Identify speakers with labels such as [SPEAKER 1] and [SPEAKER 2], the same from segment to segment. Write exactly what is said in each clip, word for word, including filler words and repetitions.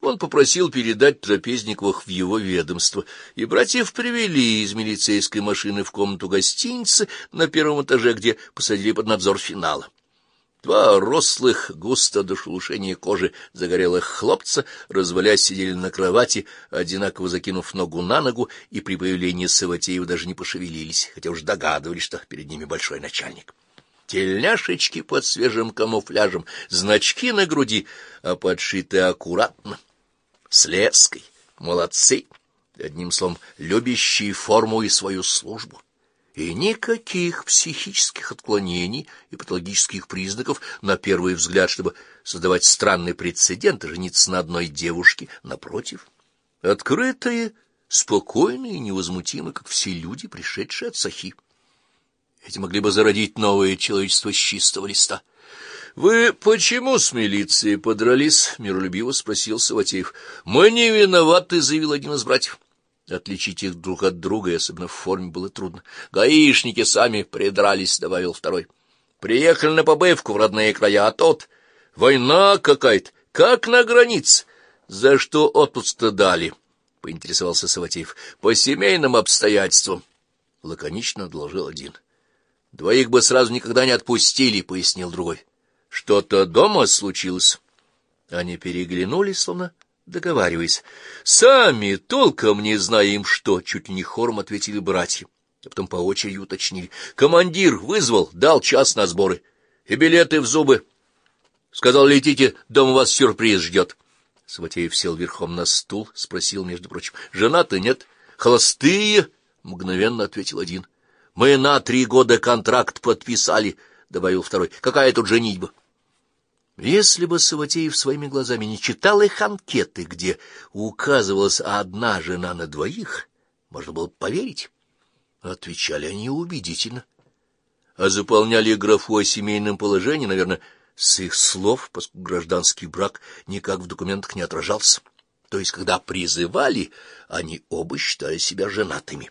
[SPEAKER 1] Он попросил передать Трапезниковых в его ведомство, и братьев привели из милицейской машины в комнату гостиницы на первом этаже, где посадили под надзор финала. Два рослых, густо до шелушения кожи загорелых хлопца, развалясь, сидели на кровати, одинаково закинув ногу на ногу, и при появлении Саватеева даже не пошевелились, хотя уж догадывались, что перед ними большой начальник. Тельняшечки под свежим камуфляжем, значки на груди, а подшиты аккуратно, с леской. Молодцы, одним словом, любящие форму и свою службу. И никаких психических отклонений и патологических признаков, на первый взгляд, чтобы создавать странный прецедент и жениться на одной девушке, напротив. Открытые, спокойные и невозмутимые, как все люди, пришедшие от Сахи. Эти могли бы зародить новое человечество с чистого листа. — Вы почему с милицией подрались? — миролюбиво спросил Саватеев. — Мы не виноваты, — заявил один из братьев. Отличить их друг от друга, и особенно в форме, было трудно. — Гаишники сами придрались, — добавил второй. — Приехали на побывку в родные края, а тут война какая-то, как на границе. — За что отпуск-то дали? — поинтересовался Саватеев. — По семейным обстоятельствам, — лаконично доложил один. — Двоих бы сразу никогда не отпустили, — пояснил другой. — Что-то дома случилось? Они переглянулись, словно договариваясь. — Сами толком не знаем, что, — чуть ли не хором ответили братья, а потом по очереди уточнили. — Командир вызвал, дал час на сборы. И билеты в зубы. Сказал, летите, дома вас сюрприз ждет. Саватеев сел верхом на стул, спросил, между прочим. — Жена-то нет? — Холостые, — мгновенно ответил один. — Мы на три года контракт подписали, — добавил второй. — Какая тут женитьба? Если бы Саватеев своими глазами не читал их анкеты, где указывалась одна жена на двоих, можно было бы поверить. Отвечали они убедительно. А заполняли графу о семейном положении, наверное, с их слов, поскольку гражданский брак никак в документах не отражался. То есть, когда призывали, они оба считали себя женатыми.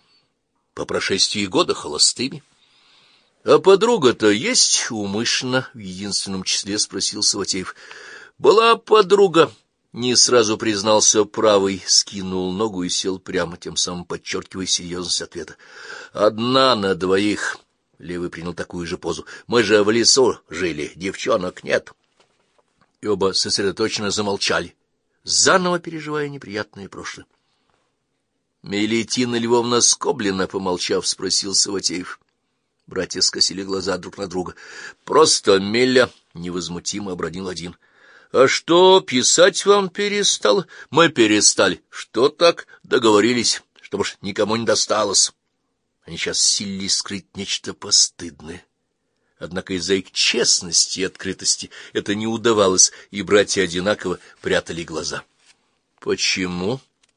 [SPEAKER 1] По прошествии года холостыми. — А подруга-то есть умышленно? — в единственном числе спросил Саватеев. — Была подруга, — не сразу признался правый, скинул ногу и сел прямо, тем самым подчеркивая серьезность ответа. — Одна на двоих. Левый принял такую же позу. — Мы же в лесу жили, девчонок нет. И оба сосредоточенно замолчали, заново переживая неприятное прошлое. — Мелитина Львовна Скоблина, помолчав, спросил Саватеев. Братья скосили глаза друг на друга. — Просто Меля, — невозмутимо обронил один. — А что, писать вам перестал? — Мы перестали. — Что так? Договорились, чтобы ж никому не досталось. Они сейчас силились скрыть нечто постыдное. Однако из-за их честности и открытости это не удавалось, и братья одинаково прятали глаза. — Почему?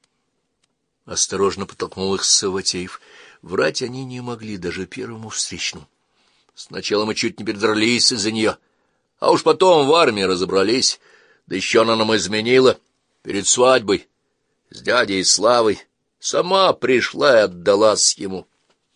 [SPEAKER 1] — осторожно подтолкнул их Саватеев. Врать они не могли даже первому встречному. Сначала мы чуть не передрались из-за нее, а уж потом в армии разобрались. Да еще она нам изменила перед свадьбой с дядей Славой. Сама пришла и отдалась ему.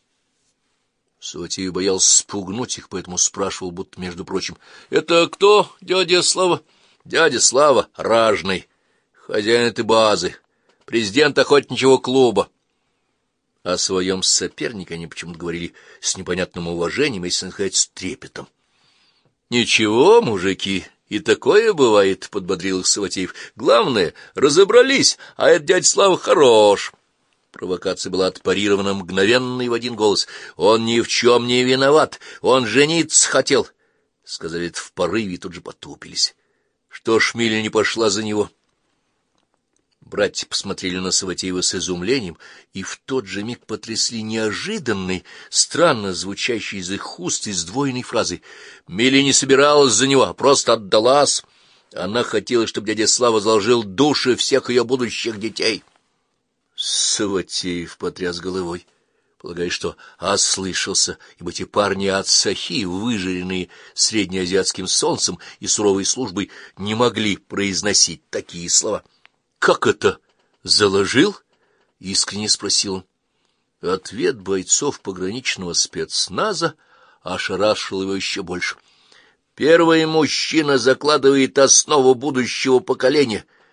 [SPEAKER 1] Саватеев боялся спугнуть их, поэтому спрашивал, будто, между прочим, — Это кто, дядя Слава? — Дядя Слава Ражный, хозяин этой базы, президент охотничьего клуба. О своем сопернике они почему-то говорили с непонятным уважением, если не сказать, с трепетом. — Ничего, мужики, и такое бывает, — подбодрил их Саватеев. — Главное, разобрались, а этот дядя Слава хорош. Провокация была отпарирована мгновенно и в один голос. — Он ни в чем не виноват, он жениться хотел, — сказали это в порыве и тут же потупились. Что ж Миля не пошла за него? Братья посмотрели на Саватеева с изумлением и в тот же миг потрясли неожиданной, странно звучащей из их уст и сдвоенной фразой. Миля не собиралась за него, а просто отдалась. Она хотела, чтобы дядя Слава заложил души всех ее будущих детей. Саватеев потряс головой, полагая, что ослышался, ибо эти парни от Сахи, выжаренные среднеазиатским солнцем и суровой службой, не могли произносить такие слова. — Как это? Заложил? — искренне спросил он. Ответ бойцов пограничного спецназа ошарашил его еще больше. — Первый мужчина закладывает основу будущего поколения,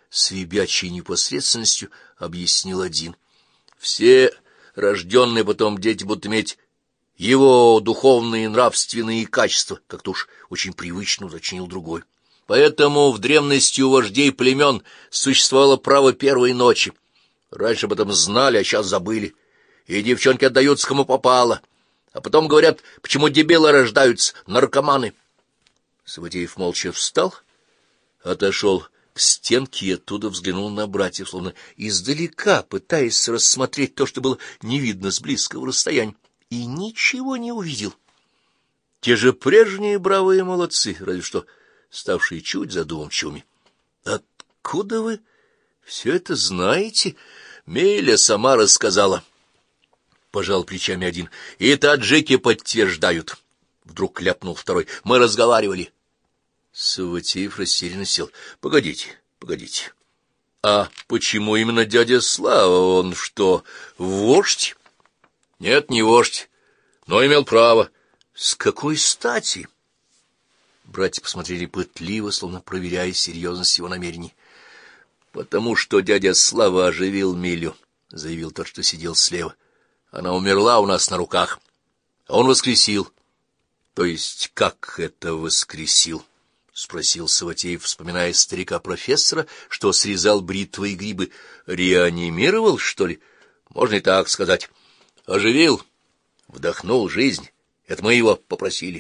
[SPEAKER 1] с ребячей непосредственностью объяснил один. Все рожденные потом дети будут иметь его духовные и нравственные качества, как-то уж очень привычно уточнил другой. Поэтому в древности у вождей племен существовало право первой ночи. Раньше об этом знали, а сейчас забыли. И девчонки отдаются кому попало. А потом говорят, почему дебилы рождаются, наркоманы. Саватеев молча встал, отошел к стенке и оттуда взглянул на братьев, словно издалека, пытаясь рассмотреть то, что было не видно с близкого расстояния, и ничего не увидел. Те же прежние бравые молодцы, разве что ставшие чуть задумчивыми. — Откуда вы все это знаете? Миля сама рассказала. Пожал плечами один. — И таджики подтверждают. Вдруг ляпнул второй. — Мы разговаривали. Саватеев растерянно сел. — Погодите, погодите. А почему именно дядя Слава? Он что, вождь? — Нет, не вождь, но имел право. — С какой стати? Братья посмотрели пытливо, словно проверяя серьезность его намерений. — Потому что дядя Слава оживил Милю, — заявил тот, что сидел слева. — Она умерла у нас на руках, а он воскресил. — То есть как это воскресил? — спросил Саватеев, вспоминая старика-профессора, что срезал бритвой грибы. — Реанимировал, что ли? Можно и так сказать. Оживил, вдохнул жизнь. Это мы его попросили.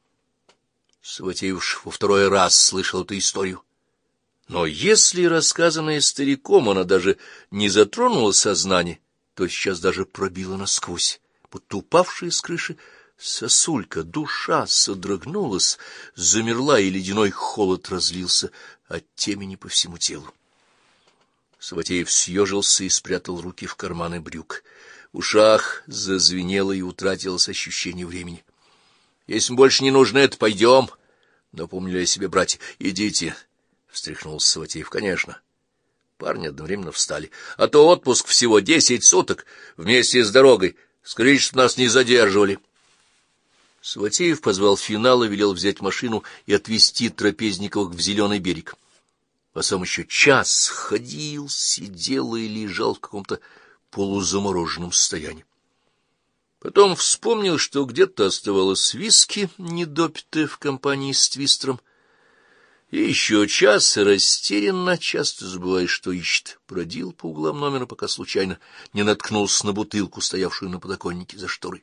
[SPEAKER 1] Саватеев во второй раз слышал эту историю. Но если рассказанное стариком она даже не затронула сознание, то сейчас даже пробила насквозь, будто упавшая с крыши сосулька, душа содрогнулась, замерла, и ледяной холод разлился от темени по всему телу. Саватеев съежился и спрятал руки в карманы брюк. В ушах зазвенело и утратилось ощущение времени. — Если больше не нужно это, пойдем, — напомнили о себе братья. — Идите, — встряхнулся Саватеев. — Конечно. Парни одновременно встали. — А то отпуск всего десять суток вместе с дорогой. Скажите, что нас не задерживали. Саватеев позвал Финала, велел взять машину и отвезти Трапезниковых в Зеленый берег. А сам еще час ходил, сидел и лежал в каком-то полузамороженном состоянии. Потом вспомнил, что где-то оставалось виски, недопитое в компании с Твистером, и еще час растерянно, часто забывая, что ищет, бродил по углам номера, пока случайно не наткнулся на бутылку, стоявшую на подоконнике за шторой.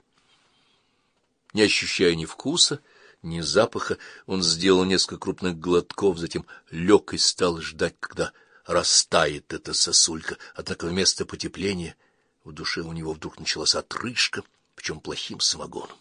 [SPEAKER 1] Не ощущая ни вкуса, ни запаха, он сделал несколько крупных глотков, затем лег и стал ждать, когда растает эта сосулька. Однако вместо потепления в душе у него вдруг началась отрыжка, причем плохим самогоном.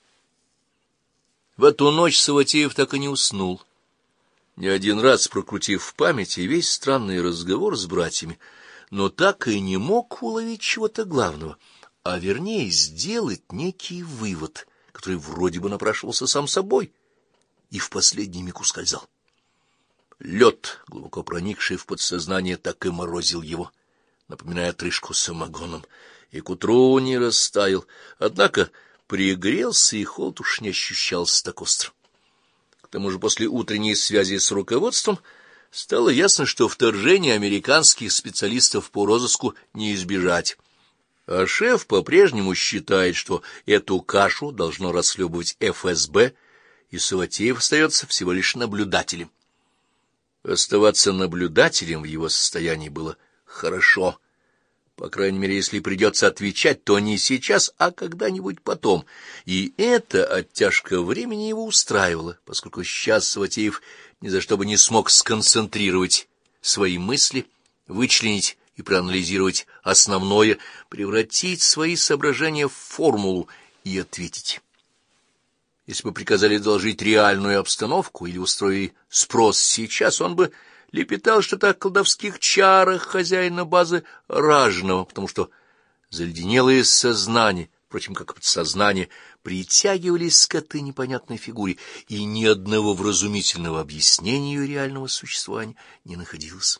[SPEAKER 1] В эту ночь Саватеев так и не уснул. Не один раз прокрутив в памяти весь странный разговор с братьями, но так и не мог уловить чего-то главного, а вернее сделать некий вывод, который вроде бы напрашивался сам собой и в последний миг ускользал. Лед, глубоко проникший в подсознание, так и морозил его, напоминая отрыжку самогоном, и к утру не растаял, однако пригрелся, и холод уж не ощущался так остро. К тому же после утренней связи с руководством стало ясно, что вторжение американских специалистов по розыску не избежать. А шеф по-прежнему считает, что эту кашу должно расхлебывать эф эс бэ, и Саватеев остается всего лишь наблюдателем. Оставаться наблюдателем в его состоянии было хорошо. По крайней мере, если придется отвечать, то не сейчас, а когда-нибудь потом. И эта оттяжка времени его устраивала, поскольку сейчас Саватеев ни за что бы не смог сконцентрировать свои мысли, вычленить и проанализировать основное, превратить свои соображения в формулу и ответить. Если бы приказали доложить реальную обстановку или устроили спрос сейчас, он бы лепетал что-то о колдовских чарах хозяина базы Ражного, потому что заледенелое сознание, впрочем, как подсознание, притягивались к этой непонятной фигуре, и ни одного вразумительного объяснения ее реального существования не находилось.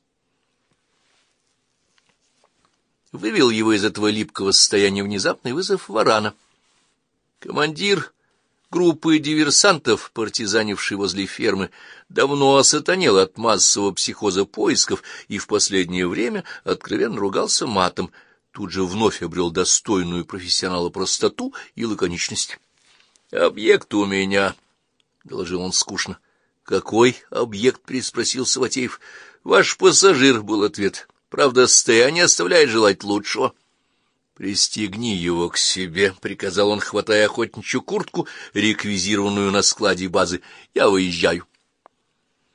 [SPEAKER 1] Вывел его из этого липкого состояния внезапный вызов Варана. Командир Группы диверсантов, партизанившие возле фермы, давно осатанел от массового психоза поисков и в последнее время откровенно ругался матом. Тут же вновь обрел достойную профессионала простоту и лаконичность. — Объект у меня, — доложил он скучно. — Какой объект? — переспросил Саватеев. — Ваш пассажир, — был ответ. — Правда, состояние оставляет желать лучшего. — Пристегни его к себе, — приказал он, хватая охотничью куртку, реквизированную на складе базы. — Я выезжаю.